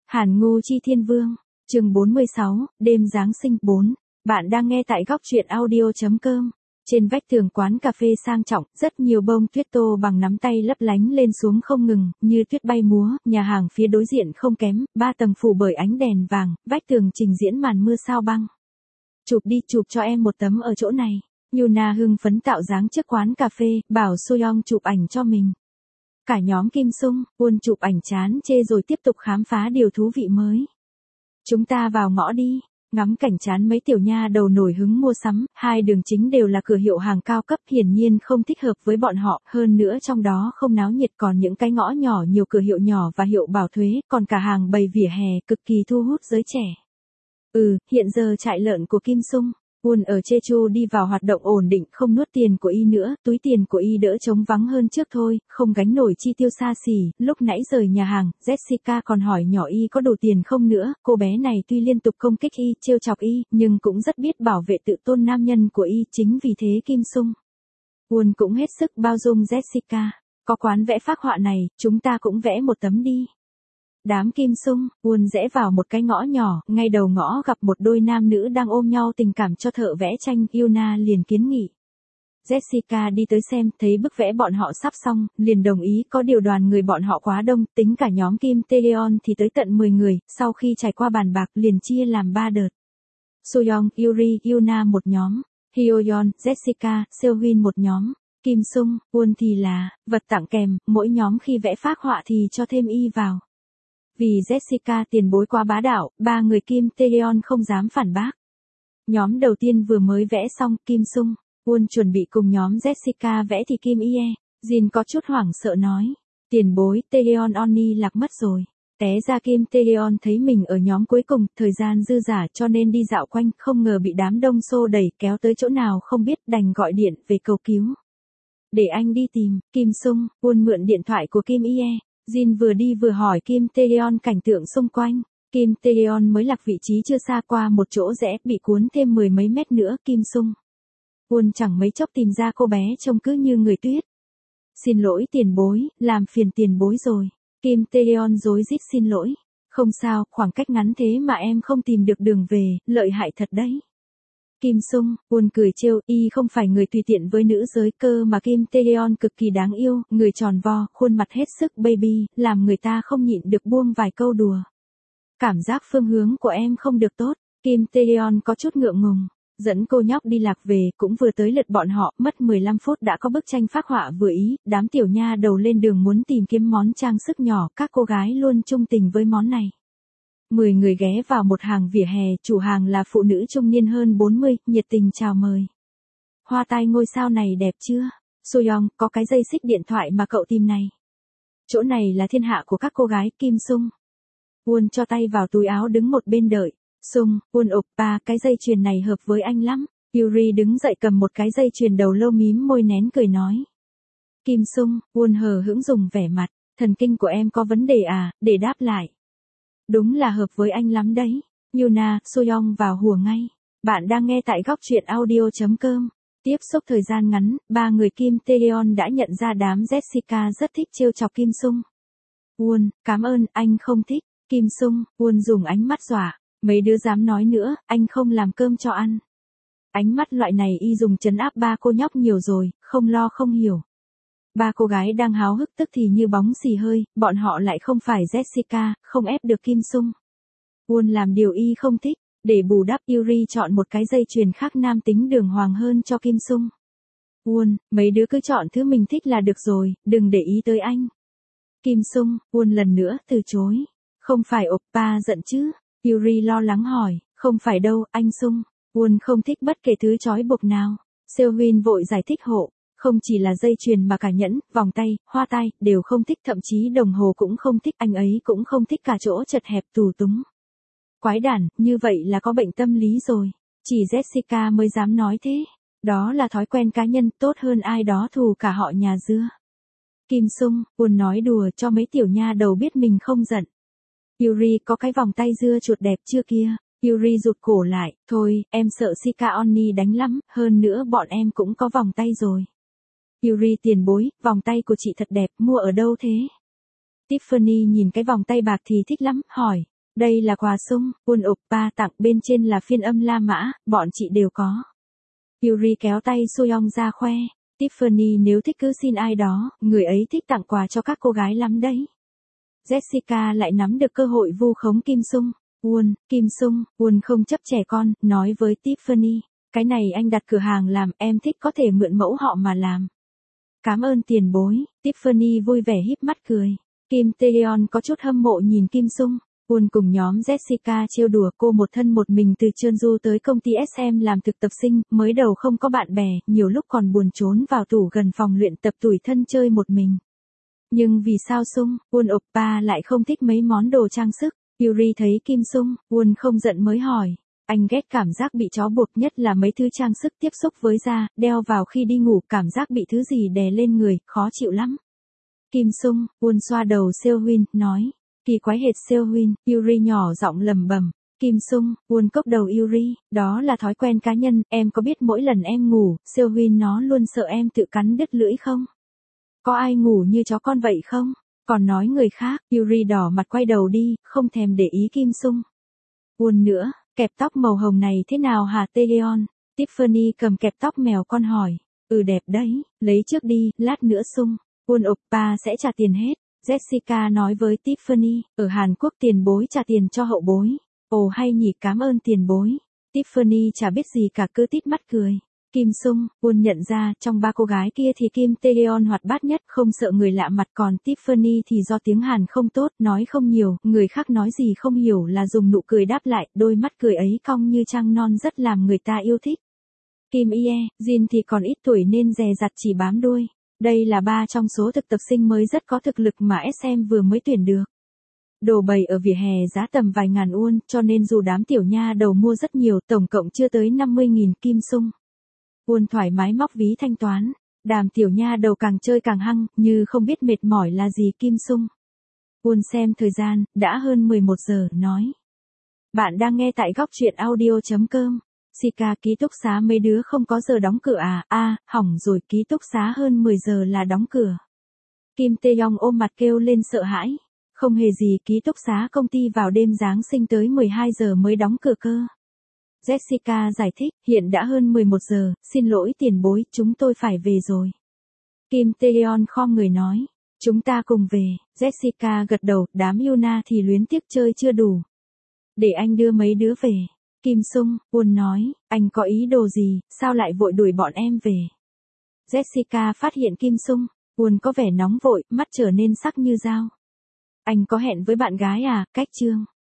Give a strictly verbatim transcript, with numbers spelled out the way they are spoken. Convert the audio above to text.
Hàn Ngu Chi Thiên Vương, chương bốn mươi sáu, đêm Giáng sinh bốn. Bạn đang nghe tại góc truyện audio.com. Trên vách tường quán cà phê sang trọng, rất nhiều bông tuyết tô bằng nắm tay lấp lánh lên xuống không ngừng, như tuyết bay múa. Nhà hàng phía đối diện không kém, ba tầng phủ bởi ánh đèn vàng, vách tường trình diễn màn mưa sao băng. Chụp đi, chụp cho em một tấm ở chỗ này. Yuna hưng phấn tạo dáng trước quán cà phê, bảo Soyoung chụp ảnh cho mình. Cả nhóm Kim Sung, Won chụp ảnh chán chê rồi tiếp tục khám phá điều thú vị mới. Chúng ta vào ngõ đi. Ngắm cảnh chán mấy tiểu nha đầu nổi hứng mua sắm, hai đường chính đều là cửa hiệu hàng cao cấp, hiển nhiên không thích hợp với bọn họ, hơn nữa trong đó không náo nhiệt, còn những cái ngõ nhỏ nhiều cửa hiệu nhỏ và hiệu bảo thuế, còn cả hàng bày vỉa hè, cực kỳ thu hút giới trẻ. Ừ, hiện giờ trại lợn của Kim Sung, Won ở Jeju đi vào hoạt động ổn định, không nuốt tiền của y nữa, túi tiền của y đỡ trống vắng hơn trước thôi, không gánh nổi chi tiêu xa xỉ. Lúc nãy rời nhà hàng, Jessica còn hỏi nhỏ y có đủ tiền không nữa, cô bé này tuy liên tục công kích y, trêu chọc y, nhưng cũng rất biết bảo vệ tự tôn nam nhân của y, chính vì thế Kim Sung, Won cũng hết sức bao dung Jessica. Có quán vẽ phác họa này, chúng ta cũng vẽ một tấm đi. Đám Kim Sung, Won rẽ vào một cái ngõ nhỏ, ngay đầu ngõ gặp một đôi nam nữ đang ôm nhau tình cảm cho thợ vẽ tranh, Yuna liền kiến nghị. Jessica đi tới xem, thấy bức vẽ bọn họ sắp xong, liền đồng ý, có điều đoàn người bọn họ quá đông, tính cả nhóm Kim Taeyeon thì tới tận mười người, sau khi trải qua bàn bạc liền chia làm ba đợt. Soyoung, Yuri, Yuna một nhóm, Hyoyeon, Jessica, Seohyun một nhóm, Kim Sung, Won thì là vật tặng kèm, mỗi nhóm khi vẽ phác họa thì cho thêm y vào. Vì Jessica tiền bối quá bá đạo, ba người Kim Taeyeon không dám phản bác. Nhóm đầu tiên vừa mới vẽ xong, Kim Sung, Won chuẩn bị cùng nhóm Jessica vẽ thì Kim Ie, Jin có chút hoảng sợ nói. Tiền bối, Taeyeon Oni lạc mất rồi. Té ra Kim Taeyeon thấy mình ở nhóm cuối cùng, thời gian dư dả cho nên đi dạo quanh, không ngờ bị đám đông xô đẩy kéo tới chỗ nào không biết, đành gọi điện về cầu cứu. Để anh đi tìm, Kim Sung, Won mượn điện thoại của Kim Ie. Jin vừa đi vừa hỏi Kim Taeyeon cảnh tượng xung quanh. Kim Taeyeon mới lạc vị trí chưa xa, qua một chỗ rẽ, bị cuốn thêm mười mấy mét nữa. Kim Sung, Won chẳng mấy chốc tìm ra cô bé trông cứ như người tuyết. Xin lỗi tiền bối, làm phiền tiền bối rồi. Kim Taeyeon rối rít xin lỗi. Không sao, khoảng cách ngắn thế mà em không tìm được đường về, lợi hại thật đấy. Kim Sung, Won cười trêu, y không phải người tùy tiện với nữ giới cơ mà. Kim Taeyeon cực kỳ đáng yêu, người tròn vo, khuôn mặt hết sức baby, làm người ta không nhịn được buông vài câu đùa. Cảm giác phương hướng của em không được tốt, Kim Taeyeon có chút ngượng ngùng, dẫn cô nhóc đi lạc về, cũng vừa tới lượt bọn họ, mất mười lăm phút đã có bức tranh phác họa vừa ý, đám tiểu nha đầu lên đường muốn tìm kiếm món trang sức nhỏ, các cô gái luôn trung tình với món này. Mười người ghé vào một hàng vỉa hè, chủ hàng là phụ nữ trung niên hơn bốn mươi, nhiệt tình chào mời. Hoa tai ngôi sao này đẹp chưa? Soyoung, có cái dây xích điện thoại mà cậu tìm này. Chỗ này là thiên hạ của các cô gái. Kim Sung, Won cho tay vào túi áo đứng một bên đợi. Sung, Won oppa, cái dây chuyền này hợp với anh lắm. Yuri đứng dậy cầm một cái dây chuyền đầu lâu mím môi nén cười nói. Kim Sung, Won hờ hững dùng vẻ mặt, thần kinh của em có vấn đề à, để đáp lại. Đúng là hợp với anh lắm đấy. Yuna, Soyoung vào hùa ngay. Bạn đang nghe tại góc truyện audio.com. Tiếp xúc thời gian ngắn, ba người Kim Taeyeon đã nhận ra đám Jessica rất thích trêu chọc Kim Sung. Won, cảm ơn, anh không thích. Kim Sung, Won dùng ánh mắt dọa. Mấy đứa dám nói nữa, anh không làm cơm cho ăn. Ánh mắt loại này y dùng trấn áp ba cô nhóc nhiều rồi, không lo không hiểu. Ba cô gái đang háo hức tức thì như bóng xì hơi, bọn họ lại không phải Jessica, không ép được Kim Sung. Won làm điều y không thích, để bù đắp Yuri chọn một cái dây chuyền khác nam tính đường hoàng hơn cho Kim Sung. Won, mấy đứa cứ chọn thứ mình thích là được rồi, đừng để ý tới anh. Kim Sung, Won lần nữa từ chối. Không phải oppa giận chứ? Yuri lo lắng hỏi, không phải đâu, anh Sung. Won không thích bất kể thứ trói buộc nào. Seohyun vội giải thích hộ. Không chỉ là dây chuyền mà cả nhẫn, vòng tay, hoa tai, đều không thích, thậm chí đồng hồ cũng không thích, anh ấy cũng không thích cả chỗ chật hẹp tù túng. Quái đản, như vậy là có bệnh tâm lý rồi. Chỉ Jessica mới dám nói thế. Đó là thói quen cá nhân, tốt hơn ai đó thù cả họ nhà dưa. Kim Sung, Won nói đùa cho mấy tiểu nha đầu biết mình không giận. Yuri, có cái vòng tay dưa chuột đẹp chưa kia? Yuri rụt cổ lại, thôi, em sợ Shika Oni đánh lắm, hơn nữa bọn em cũng có vòng tay rồi. Yuri tiền bối, vòng tay của chị thật đẹp, mua ở đâu thế? Tiffany nhìn cái vòng tay bạc thì thích lắm, hỏi. Đây là quà sung, Won Oppa tặng, bên trên là phiên âm La Mã, bọn chị đều có. Yuri kéo tay Soyeon ra khoe. Tiffany nếu thích cứ xin ai đó, người ấy thích tặng quà cho các cô gái lắm đấy. Jessica lại nắm được cơ hội vu khống Kim Sung. Won, Kim Sung, Won không chấp trẻ con, nói với Tiffany. Cái này anh đặt cửa hàng làm, em thích có thể mượn mẫu họ mà làm. Cảm ơn tiền bối, Tiffany vui vẻ híp mắt cười. Kim Taeyeon có chút hâm mộ nhìn Kim Sung. Won cùng nhóm Jessica trêu đùa cô một thân một mình từ Jeonju tới công ty ét em làm thực tập sinh, mới đầu không có bạn bè, nhiều lúc còn buồn trốn vào tủ gần phòng luyện tập tủi thân chơi một mình. Nhưng vì sao Sung, Won Oppa lại không thích mấy món đồ trang sức? Yuri thấy Kim Sung, Won không giận mới hỏi. Anh ghét cảm giác bị trói buộc, nhất là mấy thứ trang sức tiếp xúc với da, đeo vào khi đi ngủ, cảm giác bị thứ gì đè lên người, khó chịu lắm. Kim Sung, Won xoa đầu Seohyun, nói. Kỳ quái hệt Seohyun, Yuri nhỏ giọng lầm bầm. Kim Sung, Won cốc đầu Yuri, đó là thói quen cá nhân, em có biết mỗi lần em ngủ, Seohyun nó luôn sợ em tự cắn đứt lưỡi không? Có ai ngủ như chó con vậy không? Còn nói người khác, Yuri đỏ mặt quay đầu đi, không thèm để ý Kim Sung. Won nữa, kẹp tóc màu hồng này thế nào hả Taeyeon? Tiffany cầm kẹp tóc mèo con hỏi. Ừ đẹp đấy, lấy trước đi, lát nữa Sung. Won Oppa sẽ trả tiền hết. Jessica nói với Tiffany, ở Hàn Quốc tiền bối trả tiền cho hậu bối. Ồ hay nhỉ, cảm ơn tiền bối. Tiffany chả biết gì cả, cứ tít mắt cười. Kim Sung, Won nhận ra, trong ba cô gái kia thì Kim Taeyeon hoạt bát nhất, không sợ người lạ mặt, còn Tiffany thì do tiếng Hàn không tốt, nói không nhiều, người khác nói gì không hiểu là dùng nụ cười đáp lại, đôi mắt cười ấy cong như trăng non rất làm người ta yêu thích. Kim Ie, Jin thì còn ít tuổi nên dè dặt chỉ bám đuôi. Đây là ba trong số thực tập sinh mới rất có thực lực mà ét em vừa mới tuyển được. Đồ bày ở vỉa hè giá tầm vài ngàn won, cho nên dù đám tiểu nha đầu mua rất nhiều, tổng cộng chưa tới năm mươi nghìn. Kim Sung, Won thoải mái móc ví thanh toán. Đàm tiểu nha đầu càng chơi càng hăng, như không biết mệt mỏi là gì. Kim Sung, Won xem thời gian, đã hơn mười một giờ, nói. Bạn đang nghe tại góc truyện audio.com. Sika, ký túc xá mấy đứa không có giờ đóng cửa à? A, à, hỏng rồi, ký túc xá hơn mười giờ là đóng cửa. Kim Taeyong ôm mặt kêu lên sợ hãi. Không hề gì, ký túc xá công ty vào đêm Giáng sinh tới mười hai giờ mới đóng cửa cơ. Jessica giải thích, hiện đã hơn mười một giờ, xin lỗi tiền bối, chúng tôi phải về rồi. Kim Taeyeon khom người nói, chúng ta cùng về. Jessica gật đầu, đám Yuna thì luyến tiếc chơi chưa đủ. Để anh đưa mấy đứa về. Kim Sung, Won nói, anh có ý đồ gì, sao lại vội đuổi bọn em về? Jessica phát hiện Kim Sung, Won có vẻ nóng vội, mắt trở nên sắc như dao. Anh có hẹn với bạn gái à? Cách chương.